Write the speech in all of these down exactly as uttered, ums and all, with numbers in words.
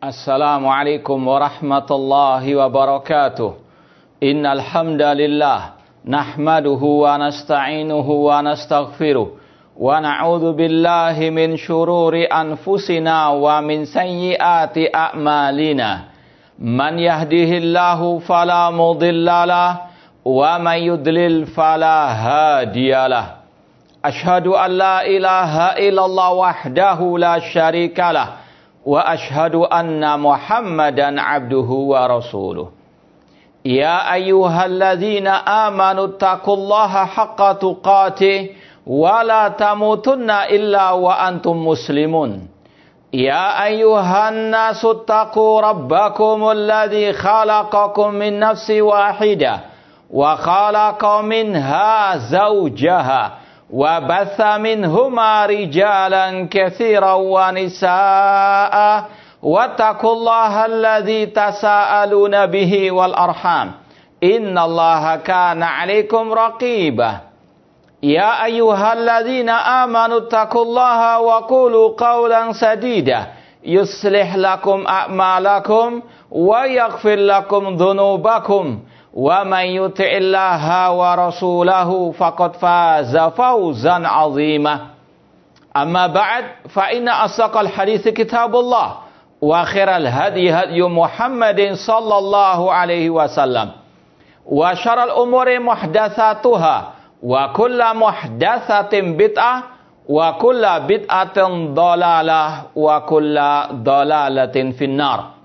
Assalamualaikum warahmatullahi wabarakatuh. Innal hamdalillah nahmaduhu wa nasta'inuhu wa nastaghfiruh wa na'udzu billahi min syururi anfusina wa min sayyiati a'malina. Man yahdihillahu fala mudhillalah wa man yudlil fala hadiyalah. Ashhadu an la ilaha illallah wahdahu la syarikalah wa ashhadu anna Muhammadan abduhu wa rasuluh. Ya ayyuhalladzina amanu taqullaha haqqa tuqatih wa la tamutunna illa wa antum muslimun. Ya ayyuhan nasu taqu rabbakumul ladzi khalaqakum min nafsin wahidah wa khalaqa minha zawjaha wa batha minhuma rijalan katsiran wa nisaa wattaqullaha alladzi tasaaluna bihi wal arham innallaha kana 'alaikum raqiba. Ya ayyuhalladzina amanu taqullaha wa qulu qawlan sadida yuslih lakum a'malakum wa yaghfir lakum dhunubakum wa man yuti'illaha wa rasulahu faqad faza fawzan 'azima. Amma ba'd, fa inna asdaqal hadithi kitabullah wa khairal hadi hadyu Muhammadin sallallahu alaihi wasallam wa syarrul umuri muhdatsatuha wa kullu muhdatsatin bid'ah wa kullu bid'atin dhalalah wa kullu dhalalatin finnar.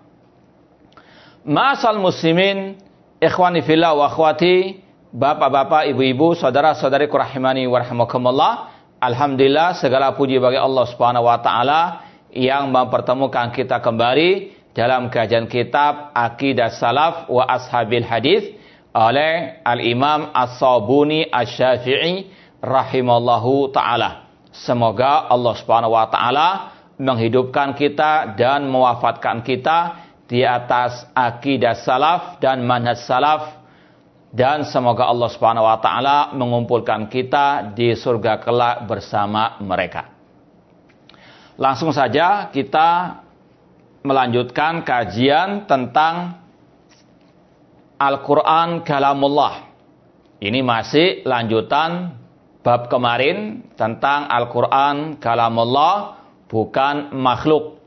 Ma'asal muslimin, ikhwani fillah wa akhwati, bapak-bapak, ibu-ibu, saudara-saudariku rahimani wa rahimakumullah. Alhamdulillah, segala puji bagi Allah Subhanahu wa taala yang mempertemukan kita kembali dalam kajian kitab Aqidah Salaf wa Ashabil Hadis oleh Al-Imam As-Sabuni Asy-Syafi'i rahimallahu taala. Semoga Allah Subhanahu wa taala menghidupkan kita dan mewafatkan kita di atas akidah salaf dan manhaj salaf, dan semoga Allah Subhanahu wa taala mengumpulkan kita di surga kelak bersama mereka. Langsung saja kita melanjutkan kajian tentang Al-Qur'an Kalamullah. Ini masih lanjutan bab kemarin tentang Al-Qur'an Kalamullah, bukan makhluk.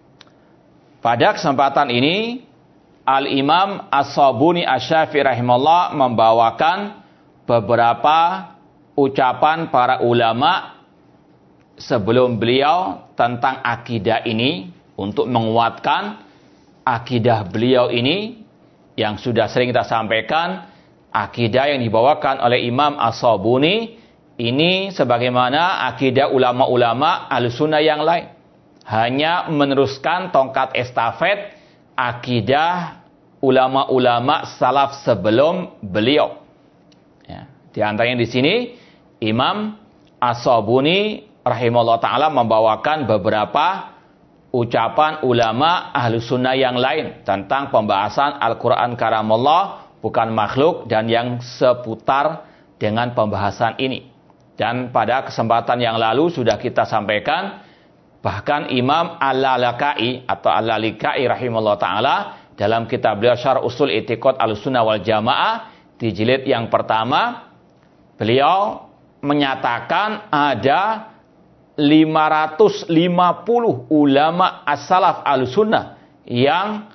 Pada kesempatan ini, Al-Imam As-Sabuni Asy-Syafi'i rahimahullah membawakan beberapa ucapan para ulama sebelum beliau tentang akidah ini untuk menguatkan akidah beliau ini yang sudah sering kita sampaikan. Akidah yang dibawakan oleh Imam As-Sabuni ini sebagaimana akidah ulama-ulama Ahlussunnah yang lain, hanya meneruskan tongkat estafet akidah ulama-ulama salaf sebelum beliau. Ya, di antaranya di sini Imam As-Sabuni rahimahullah taala membawakan beberapa ucapan ulama Ahlussunnah yang lain tentang pembahasan Al-Qur'an Kalamullah, bukan makhluk, dan yang seputar dengan pembahasan ini. Dan pada kesempatan yang lalu sudah kita sampaikan, bahkan Imam Al-Lalaka'i atau Al-Lalika'i rahimahullah ta'ala dalam kitab beliau Syarh Usul I'tiqad Ahlussunnah wal Jamaah di jilid yang pertama, beliau menyatakan ada lima ratus lima puluh ulama as-salaf Ahlussunnah yang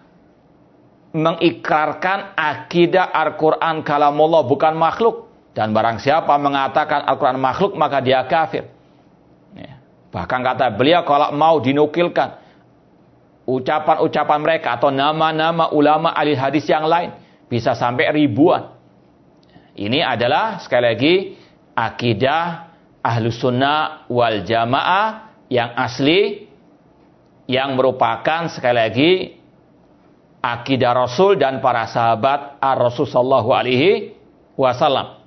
mengikrarkan akidah Al-Qur'an Kalamullah bukan makhluk, dan barang siapa mengatakan Al-Qur'an makhluk maka dia kafir. Bahkan kata beliau, kalau mau dinukilkan ucapan-ucapan mereka atau nama-nama ulama ahli hadis yang lain, bisa sampai ribuan. Ini adalah sekali lagi akidah Ahlussunnah wal Jamaah yang asli, yang merupakan sekali lagi akidah Rasul dan para sahabat Ar-Rasul sallallahu alaihi wasallam.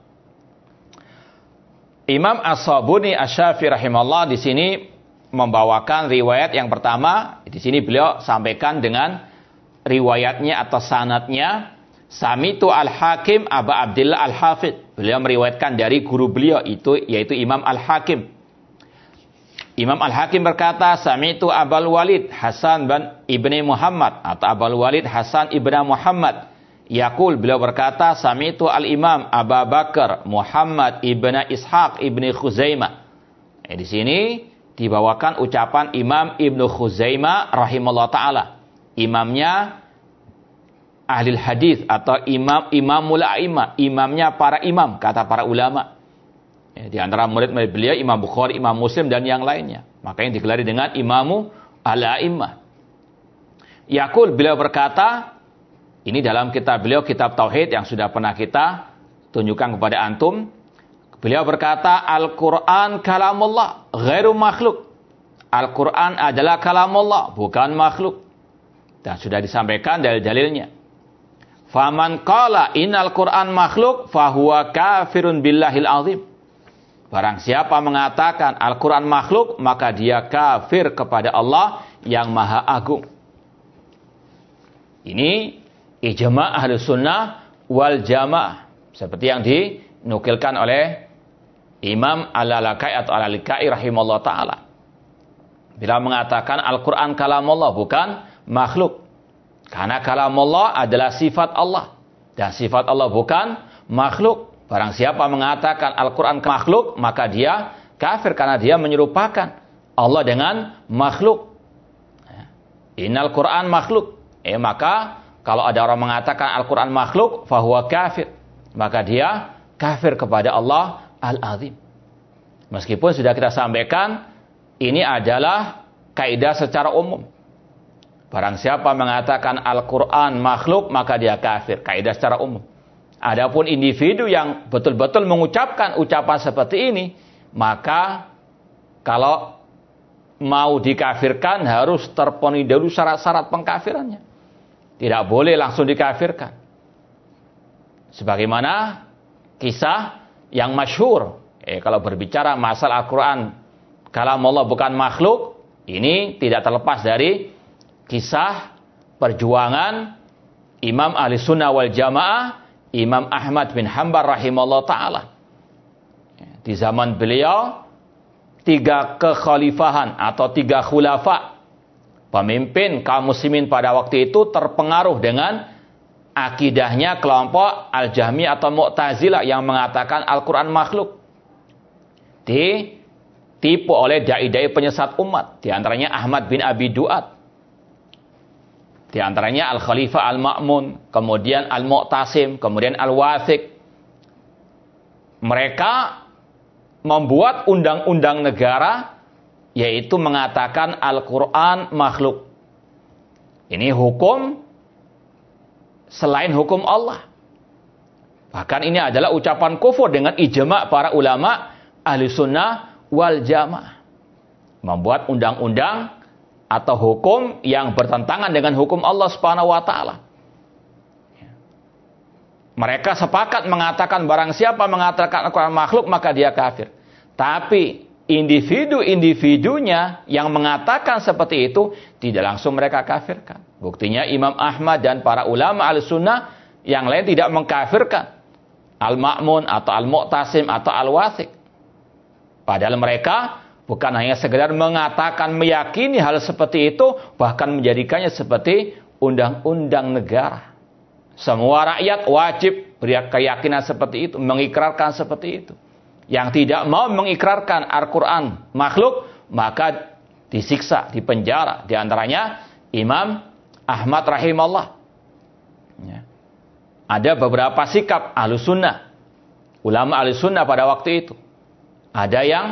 Imam As-Sabuni Asy-Syafi'i rahimahullah di sini membawakan riwayat yang pertama. Di sini beliau sampaikan dengan riwayatnya atau sanadnya. Samitu Al-Hakim Aba Abdillah Al-Hafidh. Beliau meriwayatkan dari guru beliau itu yaitu Imam Al-Hakim. Imam Al-Hakim berkata, Sami'tu Abul Walid Hasan bin Ibni Muhammad atau Abul Walid Hasan ibn Muhammad. Yaqul, beliau berkata, Sami'tu Al-Imam Abu Bakar Muhammad ibn Ishaq ibni Khuzaimah. Eh, di sini dibawakan ucapan Imam Ibnu Khuzaimah rahimahullah ta'ala. Imamnya ahli hadis atau imam imamul a'imah, imamnya para imam, kata para ulama. Ya, di antara murid-murid beliau Imam Bukhari, Imam Muslim dan yang lainnya. Makanya digelari dengan Imamu al-A'immah. Yaqul, beliau berkata, ini dalam kitab beliau, kitab Tauhid yang sudah pernah kita tunjukkan kepada antum. Beliau berkata, Al-Quran kalamullah, ghairu makhluk. Al-Quran adalah kalamullah, bukan makhluk. Dan sudah disampaikan dalil-dalilnya. Faman qala innal Quran makhluk, fahuwa kafirun billahil azim. Barang siapa mengatakan Al-Quran makhluk, maka dia kafir kepada Allah yang maha agung. Ini ijma' ahli sunnah wal jamaah. Seperti yang dinukilkan oleh Imam Al-Lalakai atau Al-Lalakai rahimahullah ta'ala. Bila mengatakan Al-Quran kalamullah, bukan makhluk. Karena kalamullah adalah sifat Allah. Dan sifat Allah bukan makhluk. Barang siapa mengatakan Al-Quran makhluk, maka dia kafir karena dia menyerupakan Allah dengan makhluk. Innal Quran makhluk. Eh maka kalau ada orang mengatakan Al-Quran makhluk, fahuwa kafir. Maka dia kafir kepada Allah Al-Azim. Meskipun sudah kita sampaikan, ini adalah kaidah secara umum. Barang siapa mengatakan Al-Quran makhluk, maka dia kafir. Kaidah secara umum. Adapun individu yang betul-betul mengucapkan ucapan seperti ini, maka kalau mau dikafirkan harus terpenuhi dulu syarat-syarat pengkafirannya. Tidak boleh langsung dikafirkan. Sebagaimana kisah yang masyhur, eh, kalau berbicara masalah Al-Quran kalamullah bukan makhluk, ini tidak terlepas dari kisah perjuangan Imam Ahli Sunnah wal Jamaah, Imam Ahmad bin Hanbal rahimahullah ta'ala. Di zaman beliau, tiga kekhalifahan atau tiga khulafa, pemimpin kaum muslimin pada waktu itu terpengaruh dengan akidahnya kelompok Al-Jahmi atau Mu'tazilah yang mengatakan Al-Quran makhluk. Ditipu oleh dai-dai penyesat umat. Di antaranya Ahmad bin Abi Du'ad. Di antaranya Al-Khalifah Al-Ma'mun, kemudian Al-Mu'tasim, kemudian Al-Wathiq. Mereka membuat undang-undang negara, yaitu mengatakan Al-Quran makhluk. Ini hukum selain hukum Allah. Bahkan ini adalah ucapan kufur dengan ijma' para ulama ahli sunnah wal jamaah. Membuat undang-undang atau hukum yang bertentangan dengan hukum Allah Subhanahu wa taala. Mereka sepakat mengatakan barang siapa mengatakan Al-Quran makhluk maka dia kafir. Tapi individu-individunya yang mengatakan seperti itu tidak langsung mereka kafirkan. Buktinya Imam Ahmad dan para ulama Ahlussunnah yang lain tidak mengkafirkan Al-Ma'mun atau Al-Mu'tasim atau Al-Wathiq. Padahal mereka bukan hanya sekedar mengatakan, meyakini hal seperti itu, bahkan menjadikannya seperti undang-undang negara. Semua rakyat wajib berkeyakinan seperti itu, mengikrarkan seperti itu. Yang tidak mau mengikrarkan Al-Quran makhluk, maka disiksa, dipenjara. Di antaranya Imam Ahmad rahimahullah. Ya. Ada beberapa sikap Ahlussunnah, ulama Ahlussunnah pada waktu itu. Ada yang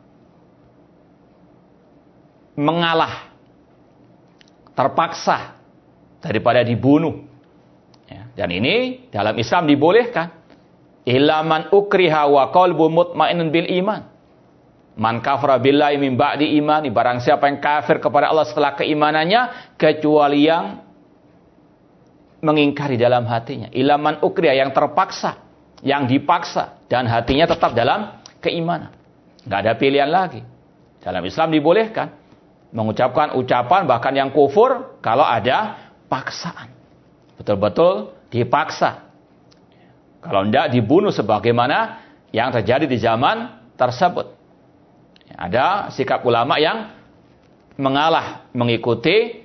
mengalah, terpaksa daripada dibunuh. Ya, dan ini dalam Islam dibolehkan. Ilaman ukriha wa qalbu mutmainnun bil iman. Man kafara billahi min ba'di imani, barang siapa yang kafir kepada Allah setelah keimanannya kecuali yang mengingkari dalam hatinya. Ilaman ukriha, yang terpaksa, yang dipaksa dan hatinya tetap dalam keimanan. Enggak ada pilihan lagi. Dalam Islam dibolehkan mengucapkan ucapan bahkan yang kufur kalau ada paksaan. Betul-betul dipaksa. Kalau tidak dibunuh sebagaimana yang terjadi di zaman tersebut. Ada sikap ulama yang mengalah mengikuti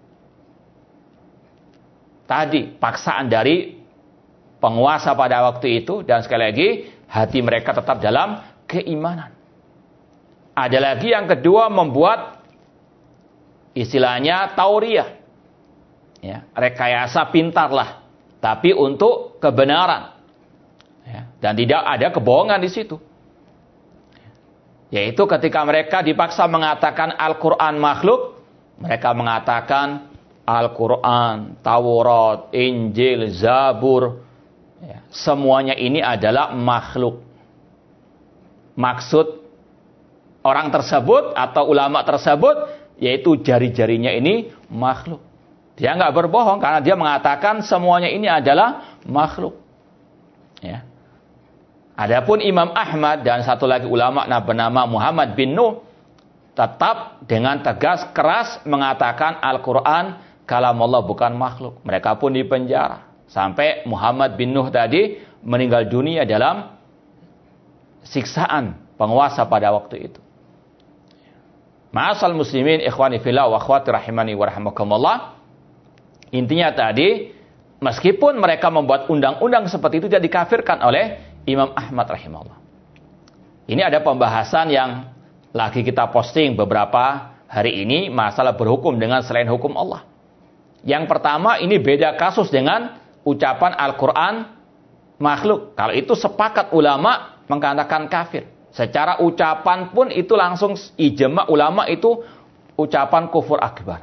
tadi paksaan dari penguasa pada waktu itu, dan sekali lagi hati mereka tetap dalam keimanan. Ada lagi yang kedua, membuat istilahnya tauriah, ya, rekayasa pintarlah, tapi untuk kebenaran, ya, dan tidak ada kebohongan di situ. Yaitu ketika mereka dipaksa mengatakan Al-Quran makhluk, mereka mengatakan Al-Quran, Taurat, Injil, Zabur, ya, semuanya ini adalah makhluk. Maksud orang tersebut atau ulama tersebut yaitu jari-jarinya ini makhluk. Dia nggak berbohong karena dia mengatakan semuanya ini adalah makhluk. Ya. Adapun Imam Ahmad dan satu lagi ulama bernama Muhammad bin Nuh tetap dengan tegas keras mengatakan Al-Quran kalamullah, bukan makhluk. Mereka pun dipenjara sampai Muhammad bin Nuh tadi meninggal dunia dalam siksaan penguasa pada waktu itu. Ma'asal muslimin ikhwani fillah wa akhwati rahimani wa rahimakumullah. Intinya tadi, meskipun mereka membuat undang-undang seperti itu, tidak dikafirkan oleh Imam Ahmad rahimahullah. Ini ada pembahasan yang lagi kita posting beberapa hari ini, masalah berhukum dengan selain hukum Allah. Yang pertama, ini beda kasus dengan ucapan Al-Quran makhluk. Kalau itu sepakat ulama mengatakan kafir. Secara ucapan pun itu langsung ijma ulama itu ucapan kufur akbar.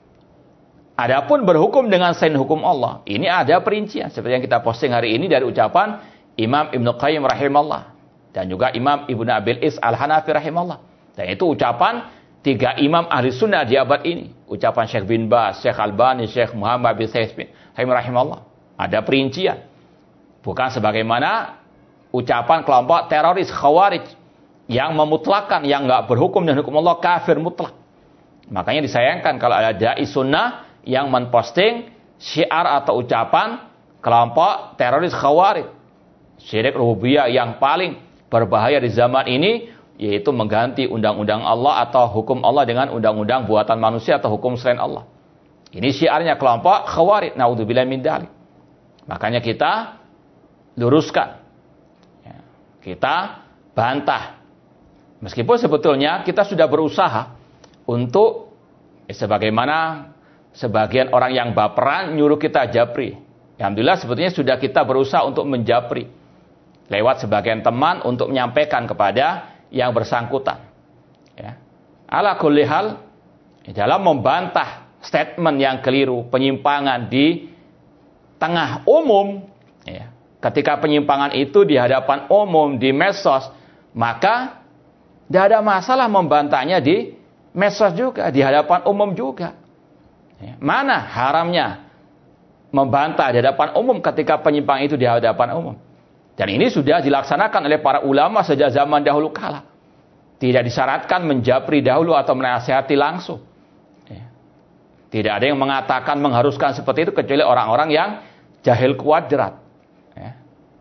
Adapun berhukum dengan selain hukum Allah, ini ada perincian seperti yang kita posting hari ini dari ucapan Imam Ibnu Qayyim rahimahullah dan juga Imam Ibnu Abil Is Al-Hanafi rahimahullah. Dan itu ucapan tiga imam ahli sunnah di abad ini. Ucapan Syekh bin Baz, Syekh Albani, Syekh Muhammad bin Sa'id bin rahimahullah. Ada perincian. Bukan sebagaimana ucapan kelompok teroris Khawarij yang memutlakan, yang enggak berhukum dan hukum Allah, kafir mutlak. Makanya disayangkan kalau ada dai sunnah yang memposting syiar atau ucapan kelompok teroris Khawarij. Syirik rububiyah yang paling berbahaya di zaman ini, yaitu mengganti undang-undang Allah atau hukum Allah dengan undang-undang buatan manusia atau hukum selain Allah. Ini syiarnya kelompok Khawarij, naudzubillah min dzalik. Makanya kita luruskan, ya, kita bantah. Meskipun sebetulnya kita sudah berusaha untuk, eh, sebagaimana sebagian orang yang baperan nyuruh kita japri. Alhamdulillah sebetulnya sudah kita berusaha untuk menjapri lewat sebagian teman untuk menyampaikan kepada yang bersangkutan. Ya. Ala kulli hal, dalam membantah statement yang keliru, penyimpangan di tengah umum, ya, ketika penyimpangan itu di hadapan umum di medsos, maka tidak ada masalah membantahnya di medsos juga, di hadapan umum juga. Ya. Mana haramnya membantah di hadapan umum ketika penyimpangan itu di hadapan umum? Dan ini sudah dilaksanakan oleh para ulama sejak zaman dahulu kala. Tidak disyaratkan menjapri dahulu atau menasihati langsung. Ya. Tidak ada yang mengatakan mengharuskan seperti itu kecuali orang-orang yang jahil kuadrat. Ya.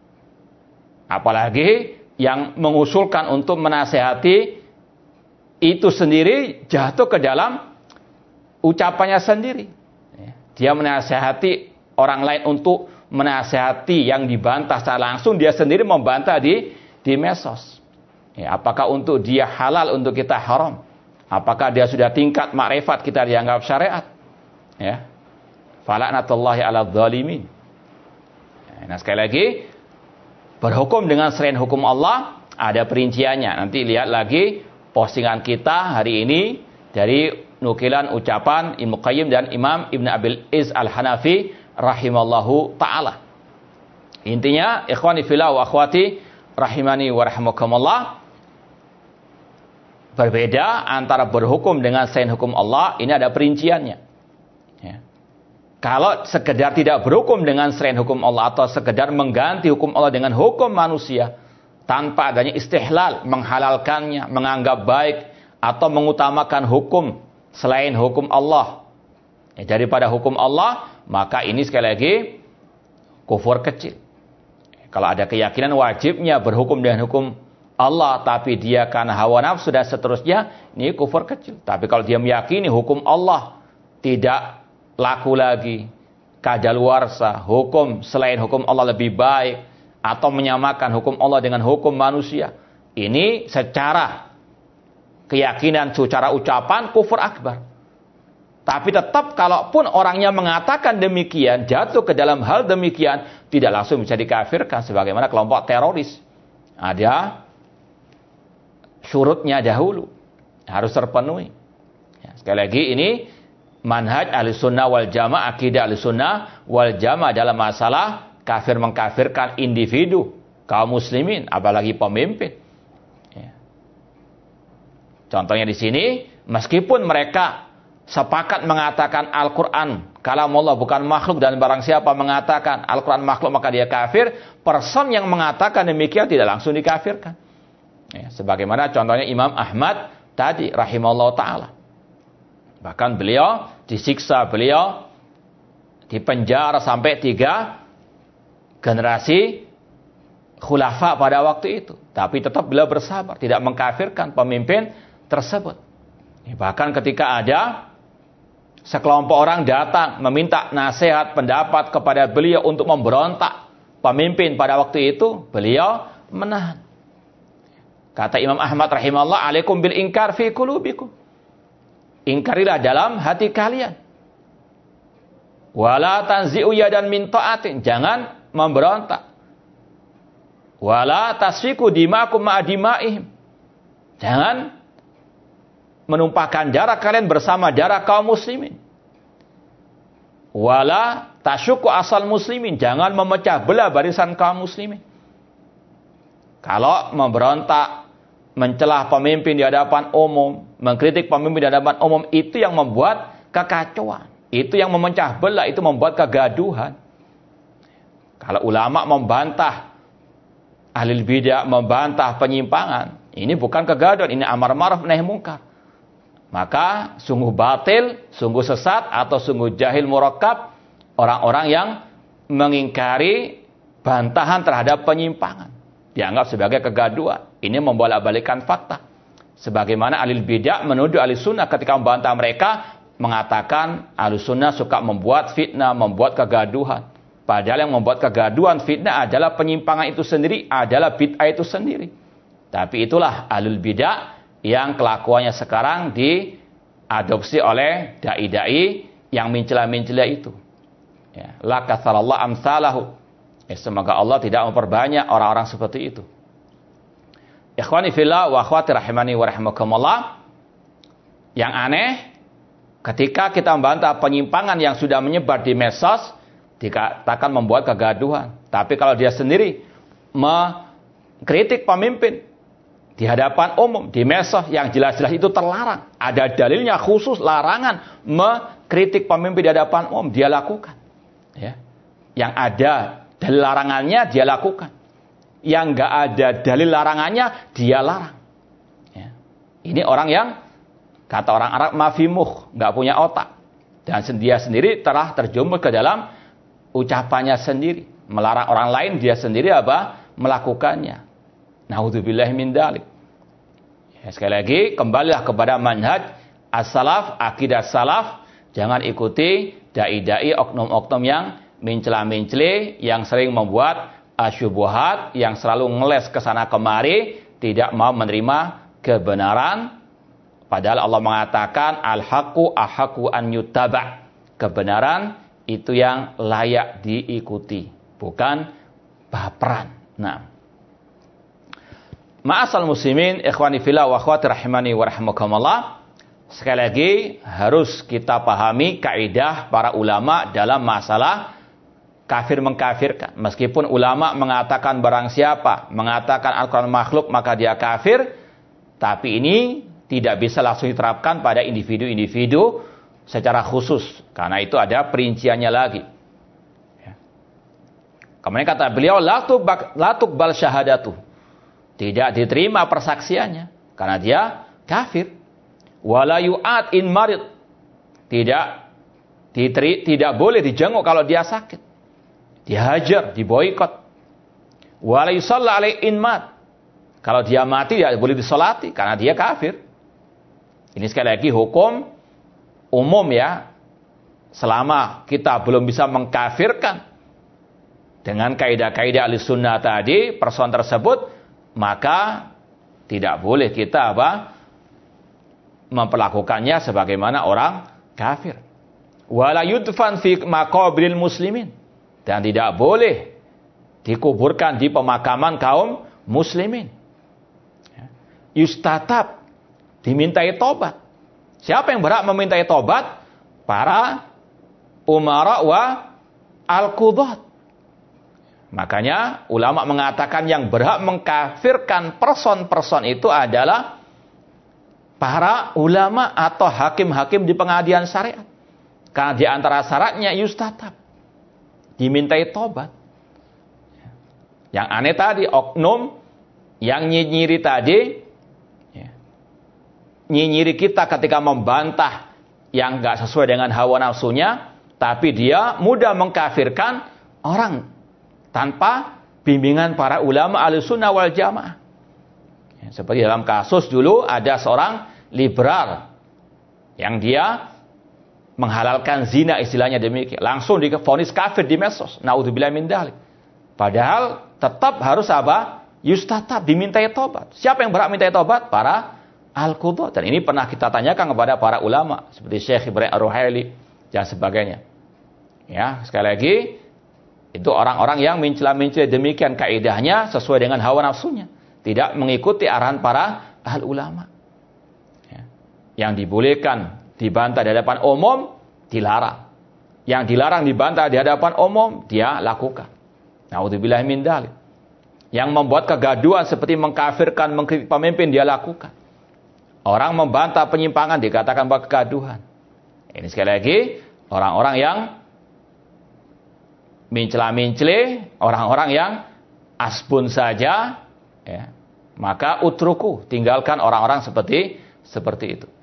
Apalagi yang mengusulkan untuk menasihati itu sendiri jatuh ke dalam ucapannya sendiri. Ya. Dia menasihati orang lain untuk menasihati yang dibantah secara langsung, dia sendiri membantah di di medsos. Ya, apakah untuk dia halal, untuk kita haram? Apakah dia sudah tingkat makrifat kita dianggap syariat? Ya. Fala'natullahi 'alal zalimin. Nah, sekali lagi, berhukum dengan selain hukum Allah ada perinciannya. Nanti lihat lagi postingan kita hari ini dari nukilan ucapan Ibnu Qayyim dan Imam Ibnu Abil Iz Al-Hanafi rahimallahu ta'ala. Intinya, ikhwani fillah wa akhwati rahimani wa rahimakumullah, berbeda antara berhukum dengan selain hukum Allah, ini ada perinciannya. Ya. Kalau sekedar tidak berhukum dengan selain hukum Allah atau sekedar mengganti hukum Allah dengan hukum manusia tanpa adanya istihlal, menghalalkannya, menganggap baik atau mengutamakan hukum selain hukum Allah, ya, daripada hukum Allah, maka ini sekali lagi kufur kecil. Kalau ada keyakinan wajibnya berhukum dengan hukum Allah, tapi dia karena hawa nafsu dan seterusnya, ini kufur kecil. Tapi kalau dia meyakini hukum Allah tidak laku lagi, kadaluarsa, hukum selain hukum Allah lebih baik, atau menyamakan hukum Allah dengan hukum manusia, ini secara keyakinan, secara ucapan kufur akbar. Tapi tetap kalaupun orangnya mengatakan demikian, jatuh ke dalam hal demikian, tidak langsung bisa dikafirkan sebagaimana kelompok teroris. Ada syurutnya dahulu, harus terpenuhi. Ya, sekali lagi ini manhaj Ahlussunnah wal Jamaah, akidah Ahlussunnah wal Jamaah dalam masalah kafir mengkafirkan individu kaum muslimin, apalagi pemimpin. Ya. Contohnya di sini, meskipun mereka sepakat mengatakan Al-Quran kalamullah bukan makhluk, dan barang siapa mengatakan Al-Quran makhluk maka dia kafir, person yang mengatakan demikian tidak langsung dikafirkan. Ya, sebagaimana contohnya Imam Ahmad tadi rahimahullah ta'ala. Bahkan beliau disiksa, beliau dipenjara sampai tiga generasi khulafa pada waktu itu. Tapi tetap beliau bersabar, tidak mengkafirkan pemimpin tersebut. Ya, bahkan ketika ada sekelompok orang datang meminta nasihat, pendapat kepada beliau untuk memberontak pemimpin pada waktu itu, beliau menahan. Kata Imam Ahmad rahimahullah, alaikum bil inkar fi qulubikum. Ingkarilah dalam hati kalian. Wala tanzi'u yadan min ta'atin, jangan memberontak. Wala tasfiku dima'akum ma'adima'ihim, jangan menumpahkan darah kalian bersama darah kaum muslimin. Wala tasyuku asal muslimin, jangan memecah belah barisan kaum muslimin. Kalau memberontak, mencelah pemimpin di hadapan umum, mengkritik pemimpin di hadapan umum, itu yang membuat kekacauan, itu yang memecah belah, itu membuat kegaduhan. Kalau ulama membantah ahli bidah, membantah penyimpangan, ini bukan kegaduhan, ini amar ma'ruf nahi munkar. Maka sungguh batil, sungguh sesat, atau sungguh jahil murakkab orang-orang yang mengingkari bantahan terhadap penyimpangan. Dianggap sebagai kegaduhan. Ini membolak-balikan fakta. Sebagaimana ahli bidah menuduh ahli sunnah ketika membantah mereka, mengatakan ahli sunnah suka membuat fitnah, membuat kegaduhan. Padahal yang membuat kegaduhan, fitnah adalah penyimpangan itu sendiri, adalah bid'ah itu sendiri. Tapi itulah ahli bidah yang kelakuannya sekarang diadopsi oleh dai-dai yang mencela-mencela itu. Ya, la katharallahu amsalahu. Ya, semoga Allah tidak memperbanyak orang-orang seperti itu. Ikhwani fillah wa akhwati rahimani wa rahimakumullah. Yang aneh, ketika kita membantah penyimpangan yang sudah menyebar di medsos, dikatakan membuat kegaduhan. Tapi kalau dia sendiri mengkritik pemimpin di hadapan umum, di medsos yang jelas-jelas itu terlarang, ada dalilnya khusus larangan mengkritik pemimpin di hadapan umum, dia lakukan. Ya. Yang ada dalil larangannya dia lakukan, yang nggak ada dalil larangannya dia larang. Ya. Ini orang yang kata orang Arab mafimuh, nggak punya otak, dan dia sendiri telah terjumus ke dalam ucapannya sendiri, melarang orang lain, dia sendiri apa melakukannya. Naudzubillahi min dzalik. Ya, sekali lagi kembalilah kepada manhaj as-salaf, akidah salaf. Jangan ikuti dai-dai, oknum-oknum yang mencela-mencela, yang sering membuat asyubuhat, yang selalu ngeles ke sana kemari, tidak mau menerima kebenaran. Padahal Allah mengatakan al-haqqu ahaqqu an yuttaba. Kebenaran itu yang layak diikuti, bukan baperan. Nah, ma'asal muslimin, ikhwani fillah wa akhwati rahimani wa rahimakumullah. Sekali lagi harus kita pahami kaidah para ulama dalam masalah kafir mengkafirkan. Meskipun ulama mengatakan barang siapa mengatakan Al-Quran makhluk maka dia kafir, tapi ini tidak bisa langsung diterapkan pada individu-individu secara khusus, karena itu ada perinciannya lagi. Kemudian kata beliau, la tuqbal syahadatu, tidak diterima persaksiannya karena dia kafir. Wala yu'ad in marid, tidak diteri, tidak boleh dijenguk kalau dia sakit, dihajar, diboikot. Wala yusalla alaihi in mat, Kalau dia mati tidak boleh disolati karena dia kafir. Ini sekali lagi hukum umum ya. Selama kita belum bisa mengkafirkan dengan kaidah-kaidah Ahlussunnah tadi person tersebut, maka tidak boleh kita apa? Memperlakukannya sebagaimana orang kafir. Wala yudfan fi maqabiril muslimin, dan tidak boleh dikuburkan di pemakaman kaum muslimin. Yustatab, dimintai tobat. Siapa yang berhak memintai tobat? Para umara wa al-qudat. Makanya ulama mengatakan yang berhak mengkafirkan person-person itu adalah para ulama atau hakim-hakim di pengadilan syariat. Karena di antara syaratnya yustatab, dimintai tobat. Yang aneh tadi, oknum yang nyinyiri tadi, ya, nyinyiri kita ketika membantah yang nggak sesuai dengan hawa nafsunya, tapi dia mudah mengkafirkan orang tanpa bimbingan para ulama Ahlussunnah wal Jamaah. Ya, seperti dalam kasus dulu ada seorang liberal yang dia menghalalkan zina, istilahnya demikian, langsung divonis kafir di medsos. Naudzubillah min dzalik. Padahal tetap harus apa? Yustatab, dimintai tobat. Siapa yang berhak mintai tobat? Para al-qudat. Dan ini pernah kita tanyakan kepada para ulama seperti Syekh Ibrahim Ar-Ruhaili dan sebagainya. Ya, sekali lagi itu orang-orang yang mencela-mencela demikian kaidahnya sesuai dengan hawa nafsunya, tidak mengikuti arahan para ahli ulama. Ya. Yang dibolehkan dibantah di hadapan umum dilarang. Yang dilarang dibantah di hadapan umum dia lakukan. Naudzubillah min dzalik. Yang membuat kegaduhan seperti mengkafirkan, mengkritik pemimpin dia lakukan. Orang membantah penyimpangan dikatakan bahwa kegaduhan. Ini sekali lagi orang-orang yang mencela-mencela, orang-orang yang asbun saja, ya, maka utruku, tinggalkan orang-orang seperti seperti itu.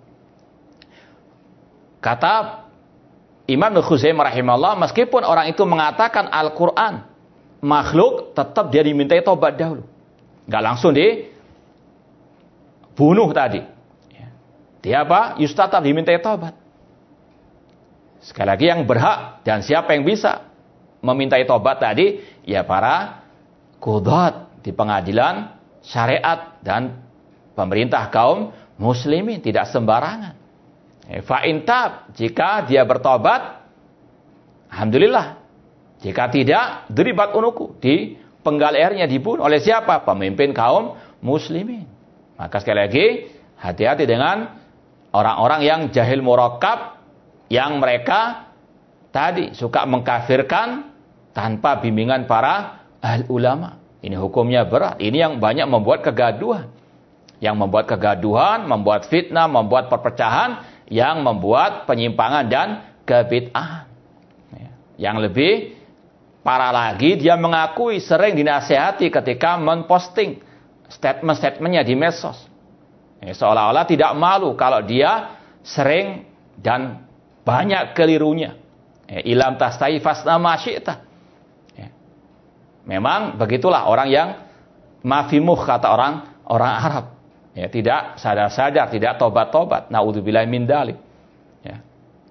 Kata Imam Al-Khuzaimah rahimahullah, meskipun orang itu mengatakan Al-Quran makhluk, tetap dia dimintai tobat dahulu. Nggak langsung dibunuh tadi. Dia apa? Yustatab, dimintai tobat. Sekali lagi yang berhak dan siapa yang bisa memintai tobat tadi, ya para qudat di pengadilan syariat dan pemerintah kaum muslimin, tidak sembarangan. Fa'intab, jika dia bertobat, alhamdulillah. Jika tidak, deribat unuku, di penggal lehernya, dibunuh oleh siapa? Pemimpin kaum muslimin. Maka sekali lagi, hati-hati dengan orang-orang yang jahil murakkab, yang mereka tadi suka mengkafirkan tanpa bimbingan para ahli ulama. Ini hukumnya berat. Ini yang banyak membuat kegaduhan. Yang membuat kegaduhan, membuat fitnah, membuat perpecahan, yang membuat penyimpangan dan kebid'ahan. Yang lebih parah lagi, dia mengakui sering dinasihati ketika memposting statement-statementnya di medsos. Ya, seolah-olah tidak malu kalau dia sering dan banyak kelirunya. Ya, ilam tastai fasna ma syi'ta. Ya. Memang begitulah orang yang mafimuh, kata orang orang Arab. Ya, tidak sadar-sadar, tidak tobat-tobat. Naudzubillah min dzalik. Ya.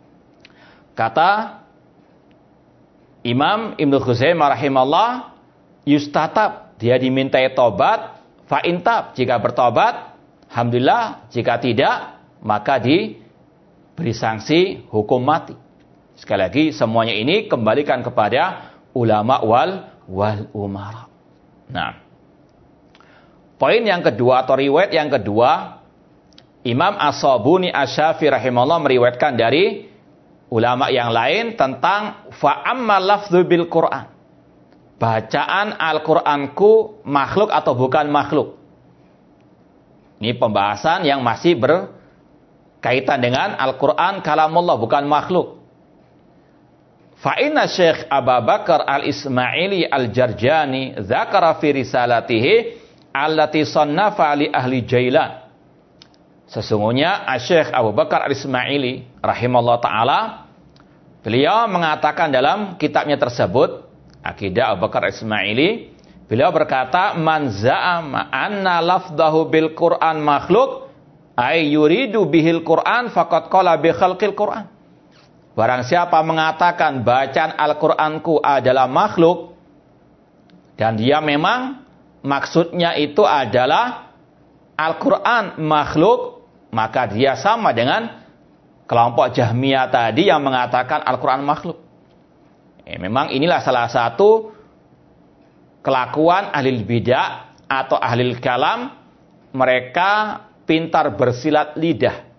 Kata Imam Ibnu Khuzaimah rahimahullah, yustatab, dia dimintai tobat, fa'intab, jika bertobat, alhamdulillah, jika tidak, maka diberi sanksi hukum mati. Sekali lagi, semuanya ini kembalikan kepada ulama wal wal umara. Nah, poin yang kedua atau riwayat yang kedua, Imam As-Sabuni Asy-Syafi'i rahimahullah meriwayatkan dari ulama yang lain tentang fa'amma lafdhu bil Qur'an. Bacaan Al-Qur'anku makhluk atau bukan makhluk. Ini pembahasan yang masih berkaitan dengan Al-Qur'an kalamullah, bukan makhluk. Fa'inna Syekh Abu Bakar Al-Ismaili Al-Jarjani dzakara fi risalatihi allati sannafa li ahli Jailan. Sesungguhnya Syekh Abu Bakar Al-Ismaili rahimahullah ta'ala, beliau mengatakan dalam kitabnya tersebut, Akidah Abu Bakar Al-Ismaili, Beliau berkata, man za'ama anna lafdahu bil Qur'an makhluk ay yuridu bihil Qur'an faqad qala bi khalqil Qur'an. Barang siapa mengatakan bacaan Al-Qur'anku adalah makhluk dan dia memang maksudnya itu adalah Al-Qur'an makhluk, maka dia sama dengan kelompok Jahmiyah tadi yang mengatakan Al-Qur'an makhluk. Ya, memang inilah salah satu kelakuan ahli bidah atau ahli kalam, mereka pintar bersilat lidah.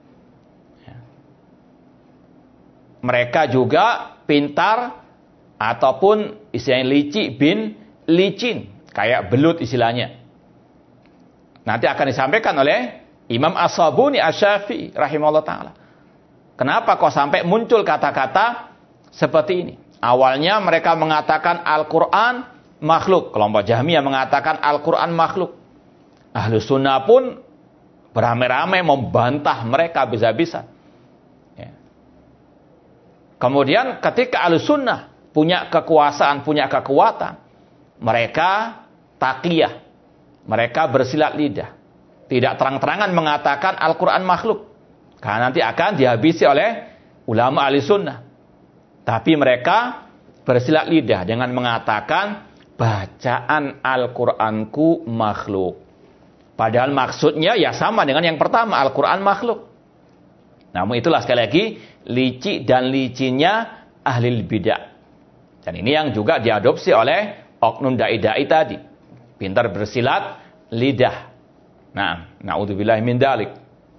Mereka juga pintar ataupun istilahnya licik bin licin, kayak belut istilahnya. Nanti akan disampaikan oleh Imam As-Sabuni Asy-Syafi'i rahimahullah ta'ala. Kenapa kok sampai muncul kata-kata seperti ini? Awalnya mereka mengatakan Al-Quran makhluk. Kelompok Jahmiyah mengatakan Al-Quran makhluk. Ahlus Sunnah pun beramai-ramai membantah mereka bisa-bisa. Ya. Kemudian ketika Ahlus Sunnah punya kekuasaan, punya kekuatan, mereka taqiyah. Mereka bersilat lidah. Tidak terang-terangan mengatakan Al-Quran makhluk. Karena nanti akan dihabisi oleh ulama Ahlus Sunnah. Tapi mereka bersilat lidah dengan mengatakan bacaan Al-Qur'anku makhluk. Padahal maksudnya ya sama dengan yang pertama, Al-Quran makhluk. Namun itulah sekali lagi licik dan licinnya ahli bidah. Dan ini yang juga diadopsi oleh oknum dai-dai tadi. Pintar bersilat lidah. Nah, na'udzubillahi min dzalik.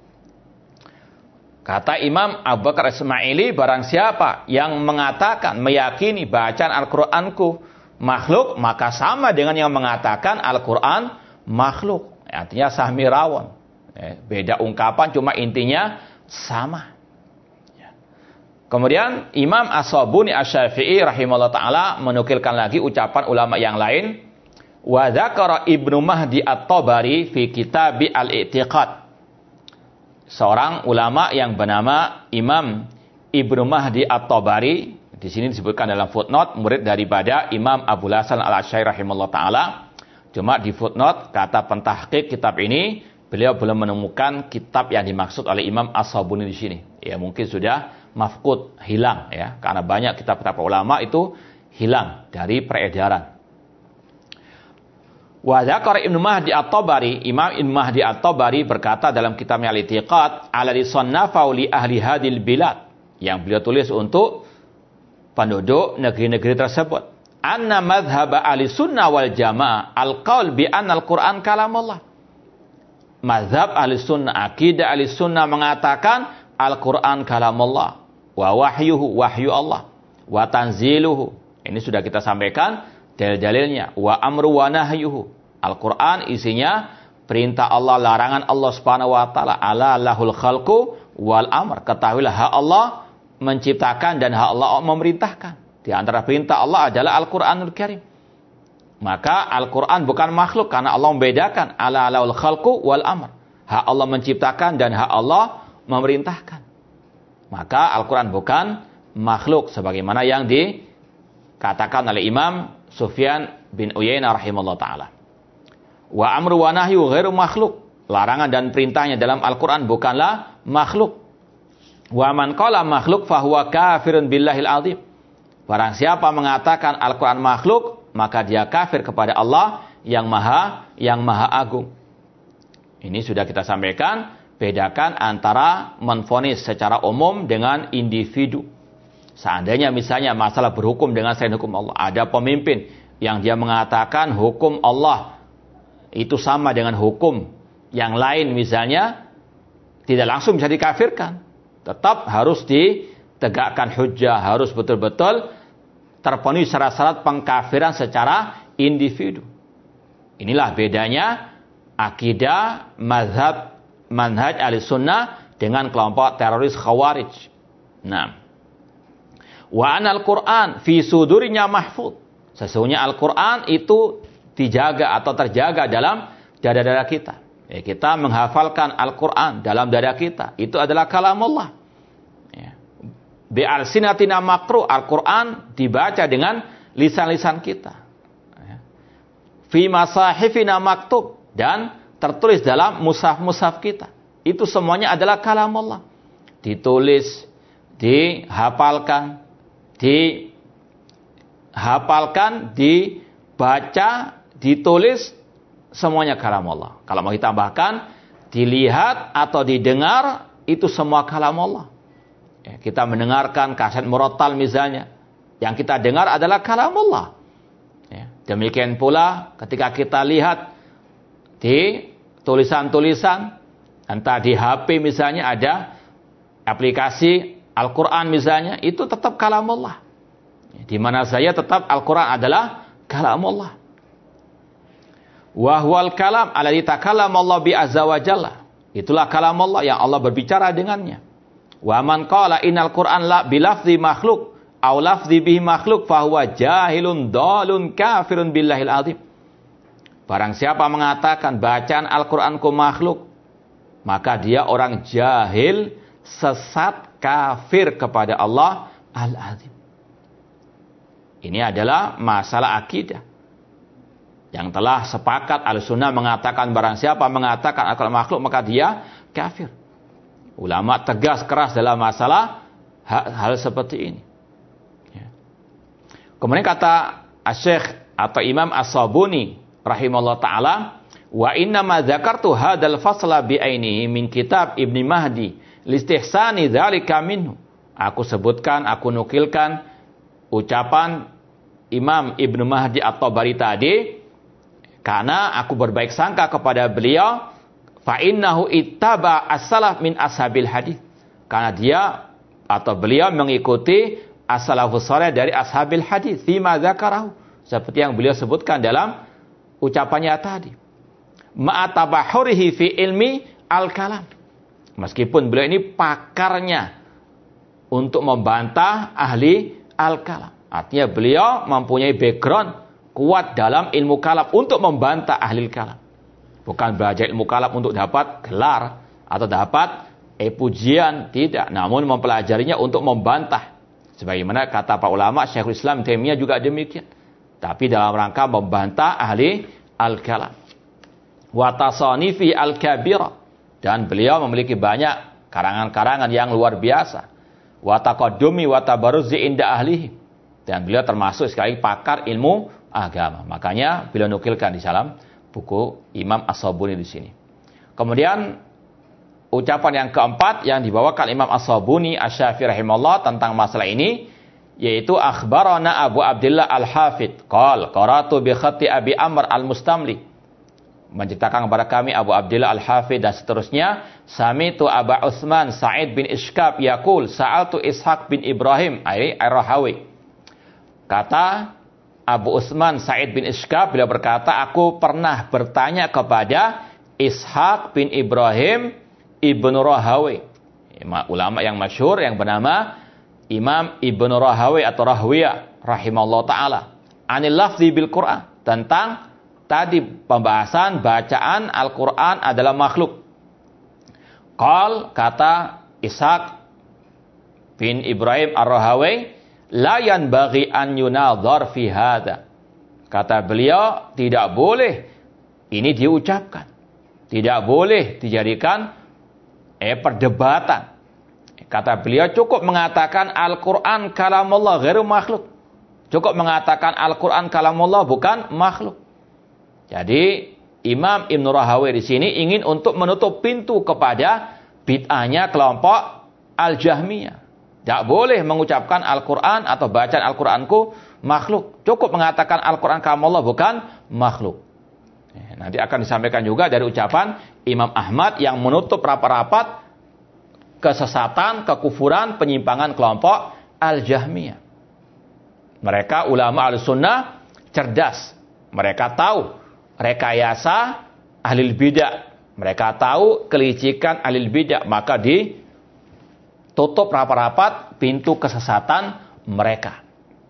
Kata Imam Abu Bakar Ismaili, barang siapa yang mengatakan, meyakini bacaan Al-Qur'anku makhluk, maka sama dengan yang mengatakan Al-Quran makhluk. Artinya sahmirawon. Beda ungkapan, cuma intinya sama. Kemudian Imam As-Sabuni Asy-Syafi'i rahimahullah ta'ala menukilkan lagi ucapan ulama yang lain. Wa dzakara Ibnu Mahdi At-Tabari fi Kitab Al-I'tiqad. Seorang ulama yang bernama Imam Ibnu Mahdi At-Tabari, di sini disebutkan dalam footnote, murid daripada Imam Abul Hasan Al-Asy'ari rahimahullah ta'ala. Cuma di footnote kata pentahqiq kitab ini, beliau belum menemukan kitab yang dimaksud oleh Imam As-Sabuni di sini. Ya mungkin sudah mafqud, hilang ya, karena banyak kitab-kitab ulama itu hilang dari peredaran. Wa dzakara Ibnu Mahdi At-Tabari, Imam Ibnu Mahdi At-Tabari berkata dalam kitabnya Al-I'tiqad, alladzi sannafa li ahli hadil bilad, yang beliau tulis untuk penduduk negeri-negeri tersebut. Anna madhhab ahli sunnah wal jamaah al-qaul bi anna al-Qur'an kalamullah. Mazhab ahli sunnah, akidah ahli sunnah mengatakan Al-Quran kalamullah, wa wahyuhu, wahyu Allah, wa tanziluhu. Ini sudah kita sampaikan dalil-dalilnya. Wa amru wa nahyuhu. Al-Quran isinya perintah Allah, larangan Allah subhanahu wa ta'ala. Ala lahul khalqu wal amr. Ketahuilah hak Allah menciptakan dan hak Allah memerintahkan. Di antara perintah Allah adalah Al-Quranul Karim. Maka Al-Quran bukan makhluk karena Allah membedakan ala lahul khalqu wal amr. Hak Allah menciptakan dan hak Allah memerintahkan. Maka Al-Quran bukan makhluk sebagaimana yang dikatakan oleh Imam Sufyan bin Uyainah rahimahullah ta'ala. Wa amru wa nahyu ghairu makhluk. Larangan dan perintahnya dalam Al-Quran bukanlah makhluk. Wa man qala makhluk fahuwa kafirun billahil azim. Barang siapa mengatakan Al-Quran makhluk, maka dia kafir kepada Allah yang maha yang maha agung. Ini sudah kita sampaikan, bedakan antara menvonis secara umum dengan individu. Seandainya misalnya masalah berhukum dengan selain hukum Allah, ada pemimpin yang dia mengatakan hukum Allah itu sama dengan hukum yang lain misalnya, tidak langsung bisa dikafirkan. Tetap harus ditegakkan hujjah, harus betul-betul terpenuhi syarat-syarat pengkafiran secara individu. Inilah bedanya akidah mazhab manhaj Ahlussunnah dengan kelompok teroris Khawarij. Nah, wa anal Qur'an fi sudurinya mahfuz. Sesungguhnya Al-Qur'an itu dijaga atau terjaga dalam dada-dada kita. Ya, kita menghafalkan Al-Qur'an dalam dada kita. Itu adalah kalamullah. Ya. Bi alsinatina maqru, Al-Qur'an dibaca dengan lisan-lisan kita. Ya. fi masahifina maktub, dan tertulis dalam mushaf-mushaf kita. Itu semuanya adalah kalam Allah. Ditulis, dihafalkan, dihafalkan, dibaca, ditulis, semuanya kalam Allah. Kalau mau ditambahkan, dilihat atau didengar, itu semua kalam Allah. Ya, kita mendengarkan kaset murattal misalnya, yang kita dengar adalah kalam Allah. Ya, demikian pula ketika kita lihat di tulisan-tulisan, entah di H P misalnya ada aplikasi Al-Quran misalnya, itu tetap kalam Allah. Di mana saya tetap Al-Quran adalah kalam Allah. Wahwal kalam alladzi takallama Allah bi azza wa jalla. Itulah kalam Allah yang Allah berbicara dengannya. Wa man qala innal Qur'an la bilafzi makhluk aw lafzi bihi makhluk fahuwa jahilun dalun kafirun billahil azim. Barang siapa mengatakan bacaan Al-Qur'anku makhluk, maka dia orang jahil, sesat, kafir kepada Allah Al-Azim. Ini adalah masalah akidah yang telah sepakat Ahlussunnah mengatakan barang siapa mengatakan Al-Quran makhluk maka dia kafir. Ulama tegas keras dalam masalah hal, hal seperti ini. Ya. Kemudian kata Asy-Syaikh atau Imam As-Sabuni rahimahullah ta'ala, wa inna ma dzakartu hadzal fasla bi ainihi min kitab Ibnu Mahdi listihsani dzalika minhu. Aku sebutkan, aku nukilkan ucapan Imam Ibnu Mahdi At-Tabari tadi karena aku berbaik sangka kepada beliau, fa innahu ittaba as-salaf min ashabil hadis. Karena dia atau beliau mengikuti as-salafus saleh dari ashabil hadis fima dzakarahu, seperti yang beliau sebutkan dalam ucapannya tadi. Ma'atabahurihi fi ilmi al-kalam. Meskipun beliau ini pakarnya untuk membantah ahli al-kalam. Artinya beliau mempunyai background kuat dalam ilmu kalam untuk membantah ahli kalam. Bukan belajar ilmu kalam untuk dapat gelar atau dapat eh, pujian, tidak. Namun mempelajarinya untuk membantah. Sebagaimana kata para ulama, Syekhul Islam Taimiyah juga demikian. Tapi dalam rangka membantah ahli al-kalam. Wa tasanifi al-kabira. Dan beliau memiliki banyak karangan-karangan yang luar biasa. Wa taqaddumi wa tabarruzi inda ahlihi. Dan beliau termasuk sekali pakar ilmu agama. Makanya beliau nukilkan di dalam buku Imam As-Sabuni di sini. Kemudian ucapan yang keempat yang dibawakan Imam As-Sabuni Asy-Syafi'i rahimahullah tentang masalah ini, yaitu akhbarana Abu Abdullah Al-Hafidh qala qara'tu bi khatti Abi Amr Al-Mustamli, menceritakan kepada kami Abu Abdullah Al-Hafidh dan seterusnya, sami'tu Abu Utsman Sa'id bin Ishkab yaqul sa'altu Ishaq bin Ibrahim ai Ar-Rahawi. Kata Abu Utsman Sa'id bin Ishkab, beliau berkata, aku pernah bertanya kepada Ishaq bin Ibrahim Ibnu Rahawi, ulama yang masyhur yang bernama Imam Ibnu Rahawi atau Rahwiyah rahimahullah ta'ala, anil lafzi bil Qur'an, tentang tadi pembahasan bacaan Al-Quran adalah makhluk. Qal, kata Ishaq bin Ibrahim Ar-Rahawi, la yanbaghi an yunadhar fi hadza. Kata beliau, tidak boleh ini diucapkan. Tidak boleh dijadikan eh perdebatan. Kata beliau, cukup mengatakan Al-Qur'an kalamullah ghairu makhluk. Cukup mengatakan Al-Qur'an kalamullah bukan makhluk. Jadi Imam Ibnu Rahawi di sini ingin untuk menutup pintu kepada bid'ahnya kelompok Al-Jahmiyah. Tidak boleh mengucapkan Al-Quran atau bacaan Al-Quranku makhluk. Cukup mengatakan Al-Quran kalamullah bukan makhluk. Nanti akan disampaikan juga dari ucapan Imam Ahmad yang menutup rapat-rapat kesesatan, kekufuran, penyimpangan kelompok Al-Jahmiyah. Mereka ulama Ahlussunnah cerdas. Mereka tahu rekayasa ahli bidah. Mereka tahu kelicikan ahli bidah. Maka di tutup rapat-rapat pintu kesesatan mereka.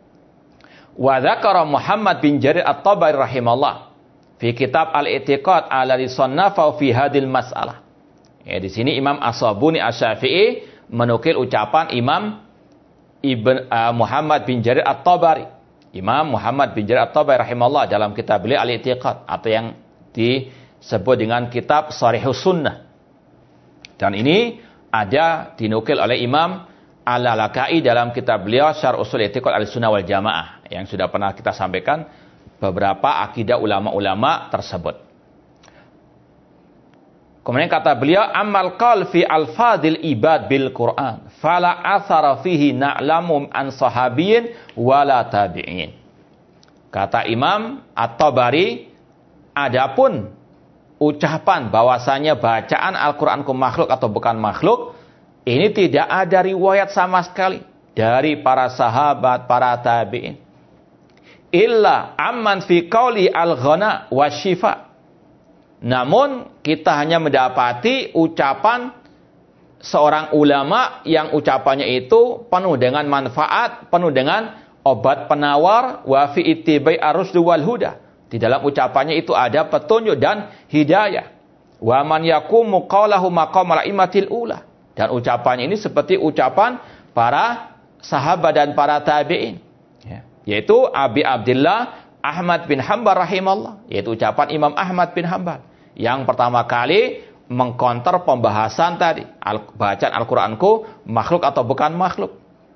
Wa dzakara Muhammad bin Jarir At-Tabari rahimahullah fi kitab Al-I'tiqad alladhi sannafa fi hadhil mas'alah. Ya, di sini Imam As-Sabuni Asy-Syafi'i menukil ucapan Imam Ibn uh, Muhammad bin Jarir At-Tabari Imam Muhammad bin Jarir At-Tabari rahimahullah dalam kitab beliau Al-I'tiqad atau yang disebut dengan kitab Sharihus Sunnah. Dan ini ada dinukil oleh Imam Al-Lalakai dalam kitab beliau Syarh Ushul I'tiqad Ahlussunnah wal Jamaah yang sudah pernah kita sampaikan beberapa akidah ulama-ulama tersebut. Kemudian kata beliau, amal qal fi al-fadil ibad bil Quran fala athara fihi na'lamu an sahabiyyin wala tabi'in. Kata Imam At-Tabari, adapun ucapan bahwasanya bacaan Al-Qur'an ku makhluk atau bukan makhluk, ini tidak ada riwayat sama sekali dari para sahabat, para tabi'in. Illa amman fi qauli al-ghana wa syifa. Namun kita hanya mendapati ucapan seorang ulama yang ucapannya itu penuh dengan manfaat, penuh dengan obat penawar, wa fi ittibai ar-rusdi wal huda. Di dalam ucapannya itu ada petunjuk dan hidayah. Wa man yaqumu qawlahu maqamal imatil ula. Dan ucapannya ini seperti ucapan para sahabat dan para tabi'in. Ya. Yaitu Abi Abdullah Ahmad bin Hanbal rahimahullah. Yaitu ucapan Imam Ahmad bin Hanbal. Yang pertama kali mengkonter pembahasan tadi. Al- bacaan Al-Quranku makhluk atau bukan makhluk.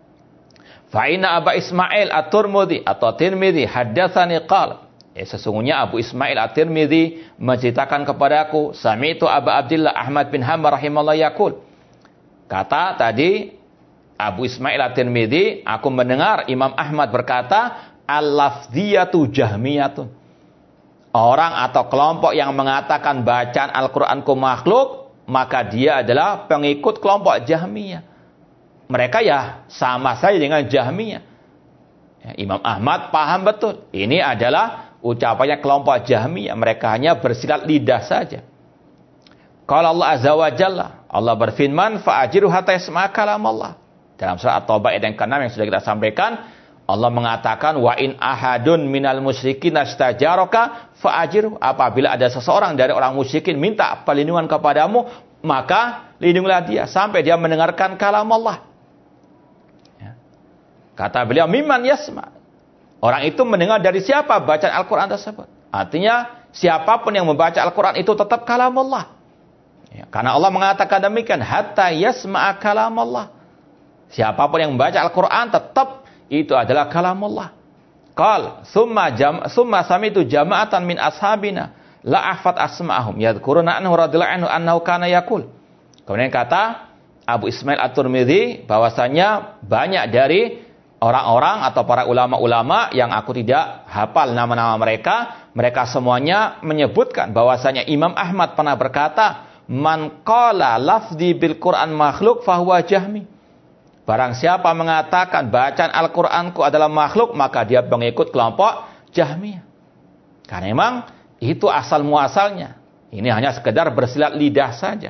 Fa'ina Aba Ismail At-Tirmidzi atau Tirmidzi haddatsani qala. Ya, sesungguhnya Abu Ismail At-Tirmidzi menceritakan kepadaku, sami'tu Aba Abdullah Ahmad bin Hanbal rahimahullah yaqul. Kata tadi Abu Ismail At-Tirmidzi, aku mendengar Imam Ahmad berkata, al-lafdhiyatu jahmiyatun. Orang atau kelompok yang mengatakan bacaan Al-Qur'anku makhluk, maka dia adalah pengikut kelompok Jahmiyah. Mereka ya sama saja dengan Jahmiyah. Ya, Imam Ahmad paham betul. Ini adalah ucapannya kelompok Jahmiyah. Mereka hanya bersilat lidah saja. Qala Allah Azza wa Jalla, Allah berfirman, fa'ajiru hatta yasma'a kalam Allah. Dalam surat At-Taubah ayat yang keenam yang sudah kita sampaikan, Allah mengatakan, wa in ahadun minal musyrikin astajaraka fa'ajiru. Apabila ada seseorang dari orang musyrikin minta perlindungan kepadamu, maka lindungilah dia sampai dia mendengarkan kalam Allah. Ya. Kata beliau, mimman yasma. Orang itu mendengar dari siapa bacaan Al-Quran tersebut. Artinya, siapapun yang membaca Al-Quran itu tetap kalam Allah. Ya. Karena Allah mengatakan demikian, hatta yasma'a kalam Allah. Siapapun yang membaca Al-Quran tetap itu adalah kalamullah. Qal, summa jam, summa samitu jama'atan min ashabina la ahfad asma'ahum yadhkuruna anhu radhiyallahu anhu annahu kana yaqul. Kemudian kata Abu Ismail At-Tirmidzi bahwasanya banyak dari orang-orang atau para ulama-ulama yang aku tidak hafal nama-nama mereka, mereka semuanya menyebutkan bahwasanya Imam Ahmad pernah berkata, man qala lafzi bil Qur'an makhluk fahuwa jahmi. Barang siapa mengatakan bacaan Al-Qur'anku adalah makhluk, maka dia pengikut kelompok Jahmiyah. Karena memang itu asal muasalnya. Ini hanya sekedar bersilat lidah saja.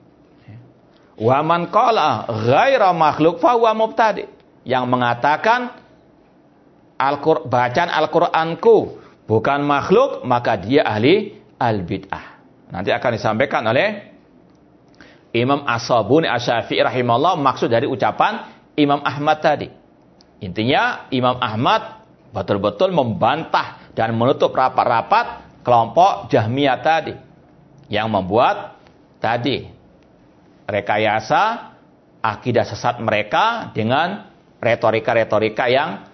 Wa man qala ghaira makhluk fa huwa mubtadi. Yang mengatakan Al-Qur'an bacaan Al-Qur'anku bukan makhluk, maka dia ahli al-bid'ah. Nanti akan disampaikan oleh Imam As-Sabuni Asy-Syafi'i rahimahullah maksud dari ucapan Imam Ahmad tadi. Intinya Imam Ahmad betul-betul membantah dan menutup rapat-rapat kelompok Jahmiyah tadi yang membuat tadi rekayasa akidah sesat mereka dengan retorika-retorika yang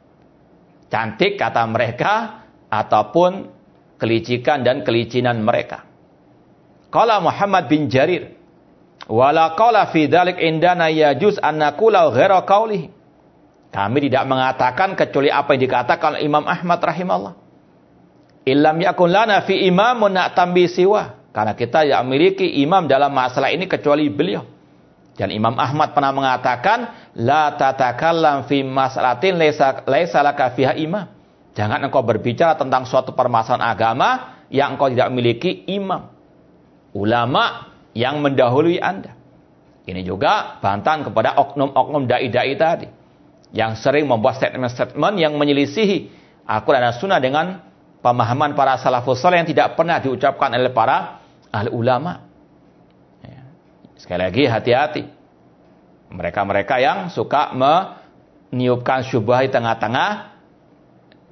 cantik kata mereka ataupun kelicikan dan kelicinan mereka. Qala Muhammad bin Jarir, wala qala fi dzalik indana yajuz an naqula ghaira qaulihi. Kami tidak mengatakan kecuali apa yang dikatakan oleh Imam Ahmad rahimahullah. Illam yakun lana fi imamun na'tambi siwa. Karena kita tidak memiliki imam dalam masalah ini kecuali beliau. Dan Imam Ahmad pernah mengatakan, la tatakallam fi mas'alatin laisa laisa laka fiha imam. Jangan engkau berbicara tentang suatu permasalahan agama yang engkau tidak memiliki imam, ulama yang mendahului Anda. Ini juga bantahan kepada oknum-oknum dai-dai tadi yang sering membuat statement-statement yang menyelisihi Al-Quran dan Sunnah dengan pemahaman para salafus saleh yang tidak pernah diucapkan oleh para ahli ulama. Ya. Sekali lagi hati-hati. Mereka-mereka yang suka meniupkan syubhat di tengah-tengah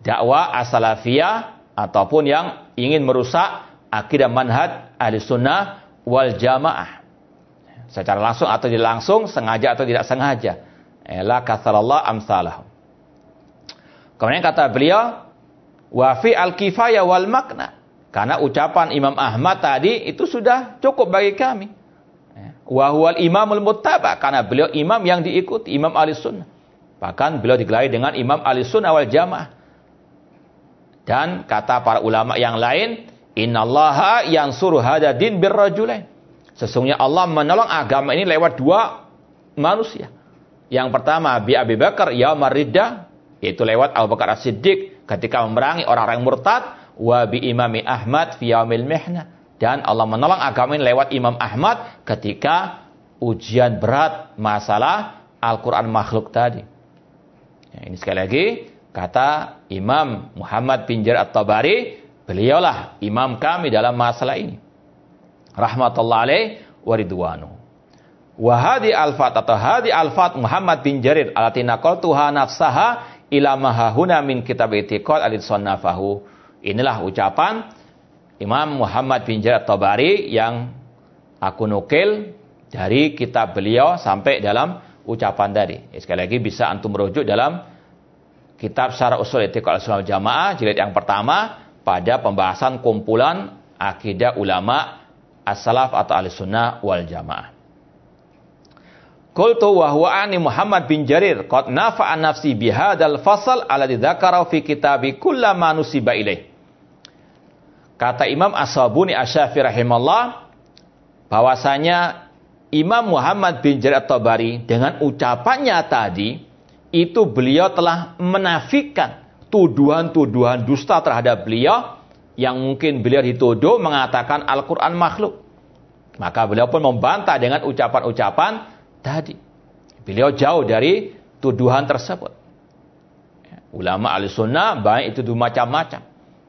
dakwah as-salafiyah ataupun yang ingin merusak akidah manhaj Ahlussunnah wal Jamaah. Secara langsung atau tidak langsung, sengaja atau tidak sengaja. La kathalallah amsalahum. Kemudian kata beliau, wa fi al-kifayah wal makna. Karena ucapan Imam Ahmad tadi itu sudah cukup bagi kami. Wa huwal imamul muttaba, karena beliau imam yang diikuti, imam Ahlussunnah. Bahkan beliau digelari dengan imam Ahlussunnah wal Jamaah. Dan kata para ulama yang lain, innallaha yansuru hada din birrajulain. Sesungguhnya Allah menolong agama ini lewat dua manusia. Yang pertama bi Abi Bakar yaumar riddah, yaitu lewat Abu Bakar As-Siddiq ketika memerangi orang-orang murtad, wa bi Imami Ahmad fi yaumil mihnah, dan Allah menolong agama ini lewat Imam Ahmad ketika ujian berat masalah Al-Qur'an makhluk tadi. Ya, ini sekali lagi kata Imam Muhammad bin Jarir At-Tabari, beliaulah imam kami dalam masalah ini. Rahmatullah alaih wa ridwanuh. Wa hadi alfat atau hadi alfat Muhammad bin Jarir alati naqaltuha nafsaha ila mahahuna min kitab i'tiqad al-sannafahu. Inilah ucapan Imam Muhammad bin Jarir At-Tabari yang aku nukil dari kitab beliau sampai dalam ucapan tadi. Ya, sekali lagi bisa antum merujuk dalam kitab Syarah Ushul I'tiqad Ahlussunnah wal Jamaah jilid yang pertama pada pembahasan kumpulan akidah ulama as-salaf atau Ahlussunnah wal Jamaah. Qultu wa huwa ani Muhammad bin Jarir qad nafa'a nafsi bihadzal fasal alladzi dzakara fi kitabi kullama nusiba ilaih. Kata Imam As-Sabuni Asy-Syafi'i rahimallah bahwasanya Imam Muhammad bin Jarir At-Tabari dengan ucapannya tadi itu beliau telah menafikan tuduhan-tuduhan dusta terhadap beliau yang mungkin beliau dituduh mengatakan Al-Quran makhluk. Maka beliau pun membantah dengan ucapan-ucapan tadi. Beliau jauh dari tuduhan tersebut. Ulama Ahlussunnah baik itu macam-macam.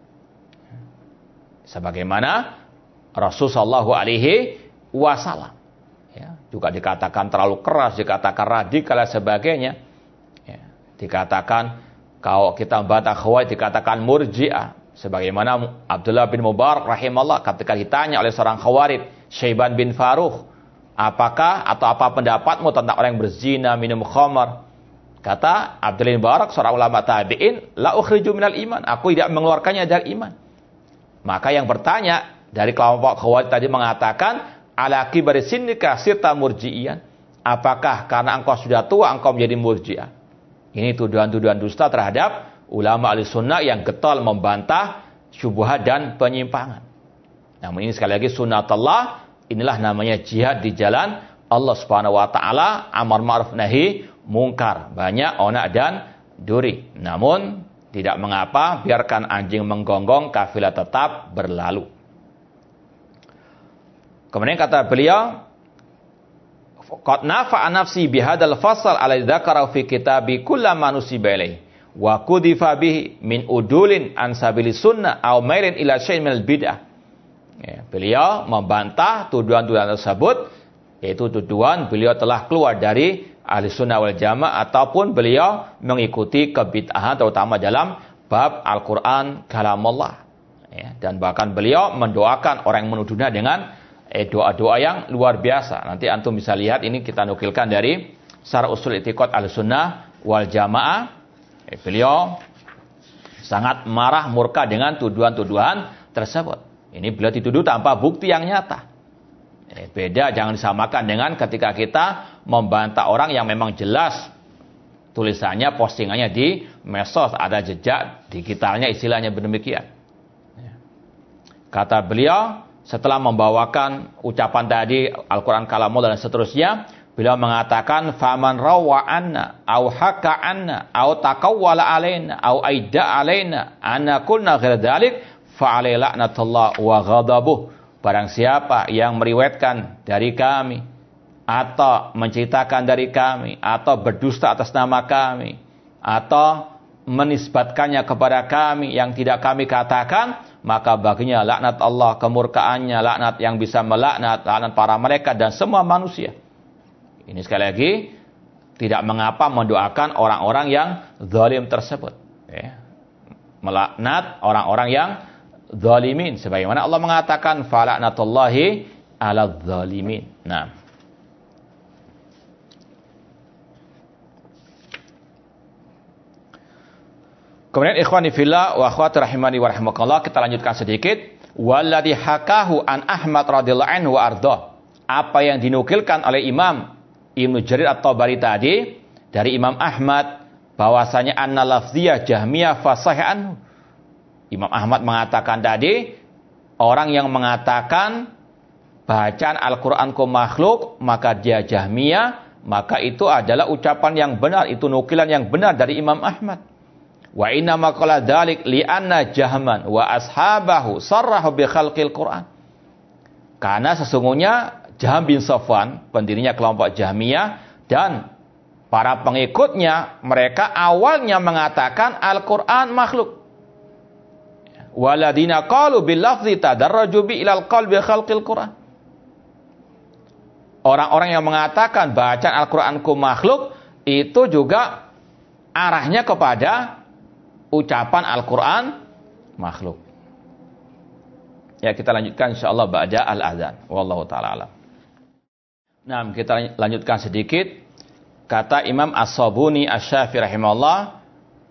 Sebagaimana Rasulullah shallallahu alaihi wasallam. Ya, juga dikatakan terlalu keras, dikatakan radikal dan sebagainya. Ya, dikatakan kalau kita membantah khawarij dikatakan murji'ah. Sebagaimana Abdullah bin Mubarak rahimahullah ketika ditanya oleh seorang khawarij, Syaiban bin Farukh, apakah atau apa pendapatmu tentang orang yang berzina, minum khamar? Kata Abdullah bin Mubarak, seorang ulama tabi'in, la ukhriju minal iman, aku tidak mengeluarkannya dari iman. Maka yang bertanya dari kelompok khawarij tadi mengatakan, ala kibari sinnika sirta murji'iyan, apakah karena engkau sudah tua engkau menjadi murji'ah? Ini tuduhan-tuduhan dusta terhadap ulama Ahlussunnah yang getol membantah syubhat dan penyimpangan. Namun ini sekali lagi sunnatullah, inilah namanya jihad di jalan Allah Subhanahu wa taala, amar ma'ruf nahi mungkar, banyak onak dan duri. Namun tidak mengapa, biarkan anjing menggonggong, kafilah tetap berlalu. Kemudian kata beliau, qad nafa'a nafsi bihadzal fasal alladzi dzakara fi kitabi kullama nusiba ilaihi wa kudifa bihi min udulin an sabilis sunnah aw mailin ila syai'in minal bid'ah. Ya, beliau membantah tuduhan-tuduhan tersebut, yaitu tuduhan beliau telah keluar dari Ahlussunnah wal Jamaah ataupun beliau mengikuti kebid'ahan terutama dalam bab Al-Qur'an kalamullah. Ya, dan bahkan beliau mendoakan orang yang menuduhnya dengan eh, doa-doa yang luar biasa. Nanti antum bisa lihat, ini kita nukilkan dari Syarah Ushul I'tiqad Ahlussunnah wal Jamaah. Eh, beliau sangat marah murka dengan tuduhan-tuduhan tersebut. Ini beliau dituduh tanpa bukti yang nyata. Eh, beda, jangan disamakan dengan ketika kita membantah orang yang memang jelas tulisannya, postingannya di medsos, ada jejak digitalnya, istilahnya demikian. Kata beliau, setelah membawakan ucapan tadi Al-Quran kalamullah dan seterusnya, beliau mengatakan faman rawa anna au haka anna au taqawwala alaina au aida alaina anna kunna ghair dzalik fa alaihi la'natullah wa ghadabuh. Barang siapa yang meriwayatkan dari kami atau menceritakan dari kami atau berdusta atas nama kami atau menisbatkannya kepada kami yang tidak kami katakan, maka baginya laknat Allah, kemurkaannya, laknat yang bisa melaknat, laknat para malaikat dan semua manusia. Ini sekali lagi tidak mengapa mendoakan orang-orang yang zalim tersebut. Ya. melaknat orang-orang yang zalimin, sebagaimana Allah mengatakan fala'natullahi 'alal zalimin. Nah, kemudian ikhwani fillah wa akhwati rahimani wa rahimakallah, kita lanjutkan sedikit. Walladhi hakahu an Ahmad radhiyallahu anhu wa ardhah. Apa yang dinukilkan oleh Imam Ibnu Jarir At-Tabari tadi dari Imam Ahmad bahwasanya anna lafziyah Jahmiyah fasah anhu. Imam Ahmad mengatakan tadi, orang yang mengatakan bacaan Al-Qur'an ku makhluk, maka dia Jahmiyah, maka itu adalah ucapan yang benar, itu nukilan yang benar dari Imam Ahmad. Wa inna ma qala dzalik li anna Jahman wa ashabahu sarrahu bi khalqil Qur'an. Karena sesungguhnya Jahm bin Safwan, pendirinya kelompok Jahmiyah, dan para pengikutnya, mereka awalnya mengatakan Al-Qur'an makhluk. Waladina qalu bil lafzi tadarraju bi ilal qalbi khalqil Qur'an. Orang-orang yang mengatakan bacaan Al-Qur'an ku makhluk, itu juga arahnya kepada ucapan Al-Quran makhluk. Ya, kita lanjutkan insyaallah ba'da al-adzan. Wallahu ta'ala alam. Nah, kita lanjutkan sedikit. Kata Imam As-Sabuni Asy-Syafi'i rahimahullah,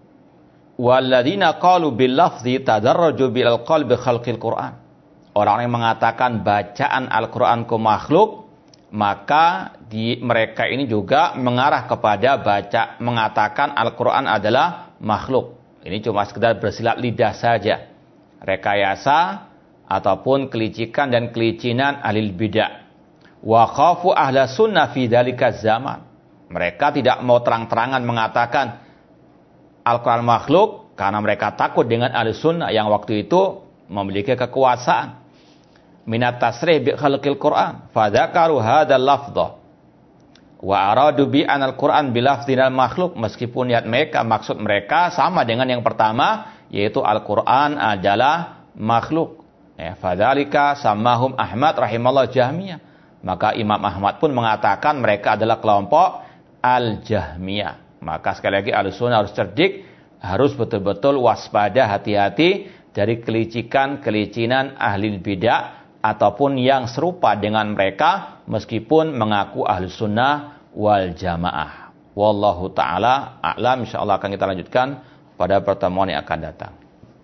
walladzina qalu bil lafzi tadarraju bil qalbi khalqil Qur'an. Orang yang mengatakan bacaan Al-Quran ku makhluk, maka di mereka ini juga mengarah kepada baca mengatakan Al-Quran adalah makhluk. Ini cuma sekedar bersilat lidah saja. Rekayasa ataupun kelicikan dan kelicinan ahli bidah. Wa khafu ahla sunnah fi dzalika zaman. Mereka tidak mau terang-terangan mengatakan Al-Quran makhluk karena mereka takut dengan ahli sunnah yang waktu itu memiliki kekuasaan. Minat tasrih bi khalqil Quran. Fadzakaru hadzal lafdha. Wa aradu bi anal Quran bilafdzinal makhluk, meskipun niat mereka, maksud mereka sama dengan yang pertama, yaitu Al-Quran adalah makhluk. Ya, fadzalika samahum Ahmad rahimallahu Jahmiyah. Maka Imam Ahmad pun mengatakan mereka adalah kelompok Al-Jahmiyah. Maka sekali lagi Ahlussunnah harus cerdik, harus betul-betul waspada, hati-hati dari kelicikan-kelicinan ahli bidah ataupun yang serupa dengan mereka meskipun mengaku Ahlus Sunnah wal Jamaah. Wallahu taala a'lam. Insyaallah akan kita lanjutkan pada pertemuan yang akan datang.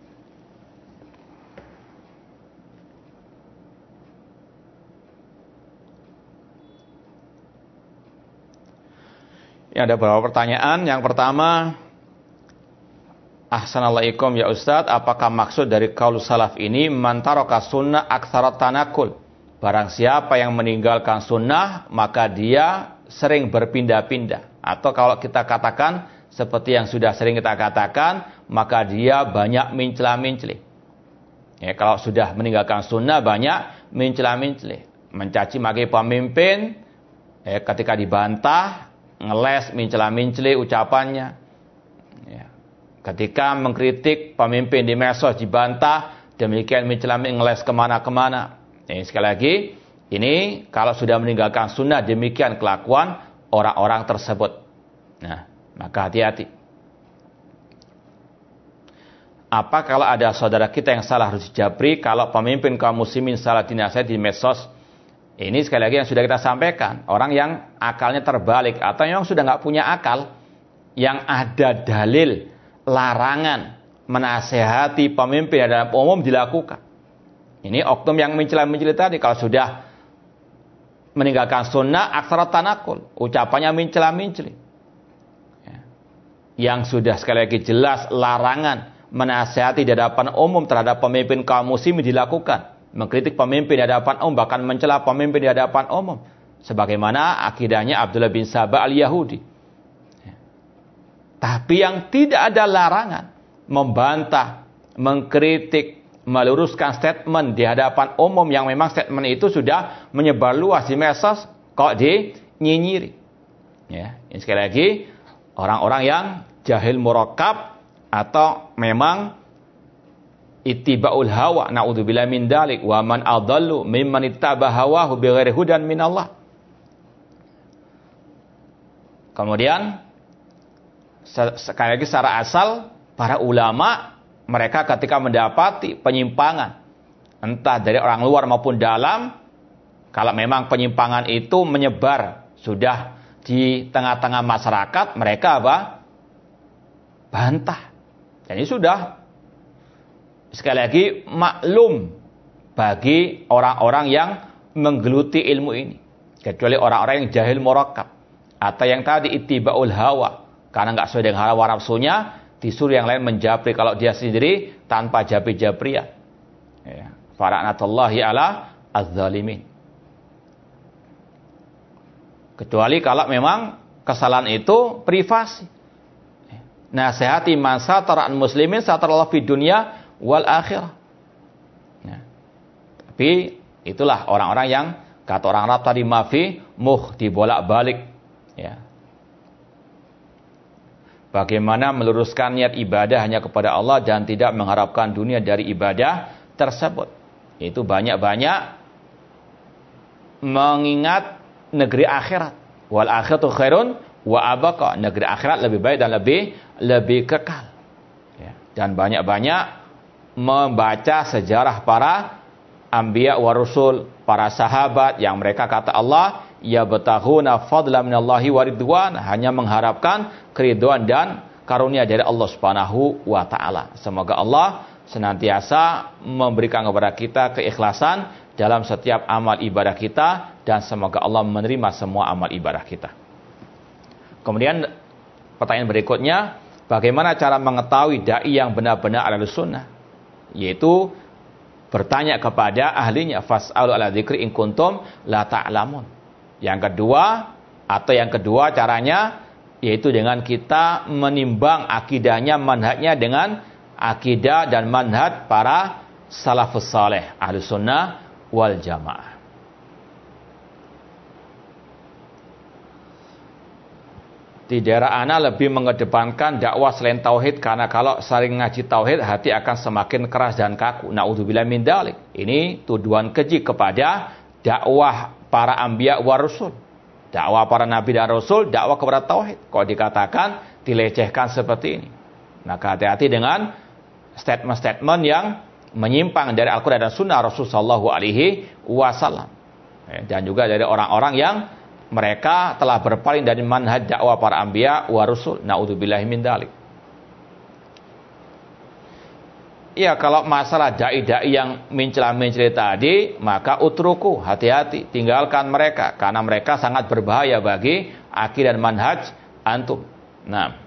Ya, ada beberapa pertanyaan. Yang pertama, Ahsanallahu ya Ustadz, apakah maksud dari qaul salaf ini man taraka sunnah aktsarat tanakul? Barang siapa yang meninggalkan sunnah, maka dia sering berpindah-pindah. Atau kalau kita katakan seperti yang sudah sering kita katakan, maka dia banyak mencela-mencela. Ya, kalau sudah meninggalkan sunnah banyak mencela-mencela, mencaci maki pemimpin, ya, ketika dibantah ngeles mencela-mencela ucapannya. Ya. Ketika mengkritik pemimpin di medsos dibantah, demikian mencela ngeles kemana-kemana. Ini sekali lagi, ini kalau sudah meninggalkan sunnah demikian kelakuan orang-orang tersebut. Nah, maka hati-hati. Apa kalau ada saudara kita yang salah harus dijabri, kalau pemimpin kaum muslimin salah dinasihati di medsos? Ini sekali lagi yang sudah kita sampaikan. Orang yang akalnya terbalik atau yang sudah nggak punya akal, yang ada dalil larangan menasehati pemimpin dalam umum dilakukan. Ini oknum yang mencela-mencela tadi, kalau sudah meninggalkan sunnah aksara tanakul, ucapannya mencela-mencela. Ya. Yang sudah sekali lagi jelas larangan menasehati di hadapan umum terhadap pemimpin kaum muslimin dilakukan. Mengkritik pemimpin di hadapan umum, bahkan mencela pemimpin di hadapan umum. Sebagaimana akidahnya Abdullah bin Sabah al-Yahudi. Ya. Tapi yang tidak ada larangan membantah, mengkritik, meluruskan statement di hadapan umum yang memang statement itu sudah menyebar luas di medsos, kok dinyinyiri. Ya, ini sekali lagi orang-orang yang jahil murakkab atau memang ittiba'ul hawa, naudzubillahi min dzalik, wa man adallu mimman ittaba hawahu bighairi hudan minallah. Kemudian sekali lagi secara asal para ulama mereka ketika mendapati penyimpangan, entah dari orang luar maupun dalam, kalau memang penyimpangan itu menyebar, sudah di tengah-tengah masyarakat, mereka apa? Bantah. Dan ini sudah, sekali lagi, maklum bagi orang-orang yang menggeluti ilmu ini. Kecuali orang-orang yang jahil murakkab. Atau yang tadi ittiba'ul hawa. Karena nggak sesuai dengan hawa nafsunya, disuruh yang lain menjabri kalau dia sendiri tanpa jabri-jabrian. Ya. Fara'natullahi ala az-zalimin. Kecuali kalau memang kesalahan itu privasi. Nasihati man satara'an muslimin satarallahu fid dunya wal akhirah. Ya. Tapi itulah orang-orang yang kata orang Arab tadi mafi muh, dibolak-balik. Ya. Bagaimana meluruskan niat ibadah hanya kepada Allah dan tidak mengharapkan dunia dari ibadah tersebut. Itu banyak-banyak mengingat negeri akhirat. Wal akhiratu khairun wa abqa. Negeri akhirat lebih baik dan lebih lebih kekal. Ya. Dan banyak-banyak membaca sejarah para anbiya wa rusul, para sahabat yang mereka kata Allah, ya bataghuna fadlan minallahi wa ridwan, hanya mengharapkan keridhaan dan karunia dari Allah Subhanahu wa taala. Semoga Allah senantiasa memberikan kepada kita keikhlasan dalam setiap amal ibadah kita, dan semoga Allah menerima semua amal ibadah kita. Kemudian pertanyaan berikutnya, bagaimana cara mengetahui dai yang benar-benar ahlus sunnah? Yaitu bertanya kepada ahlinya, fas'alu ala dzikri in kuntum la ta'lamun. Yang kedua, atau yang kedua caranya, yaitu dengan kita menimbang akidahnya, manhajnya dengan akidah dan manhaj para salafus saleh, ahlus sunnah wal jamaah. Di daerah ana lebih mengedepankan dakwah selain tauhid, karena kalau sering ngaji tauhid hati akan semakin keras dan kaku. Naudzubillah min dzalik. Ini tuduhan keji kepada dakwah para anbiya wa rasul. Dakwah para nabi dan rasul, dakwah kepada tauhid. Kalau dikatakan dilecehkan seperti ini, maka hati-hati dengan statement-statement yang menyimpang dari Al-Quran dan Sunnah Rasul sallallahu alaihi wasallam. Dan juga dari orang-orang yang mereka telah berpaling dari manhaj dakwah para anbiya wa rasul. Naudzubillahi min dzalik. Ya, kalau masalah dai-dai yang mencela-mencela tadi, maka utruku, hati-hati, tinggalkan mereka, karena mereka sangat berbahaya bagi akidah dan manhaj antum. Nah,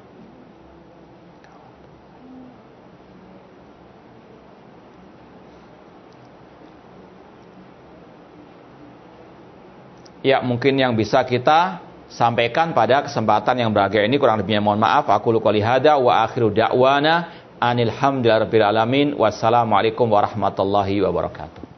ya, mungkin yang bisa kita sampaikan pada kesempatan yang berbahagia ini kurang lebihnya mohon maaf. Aku qouli hada wa akhiru da'wana anil hamdulillahi rabbil alamin. Wassalamualaikum warahmatullahi wabarakatuh.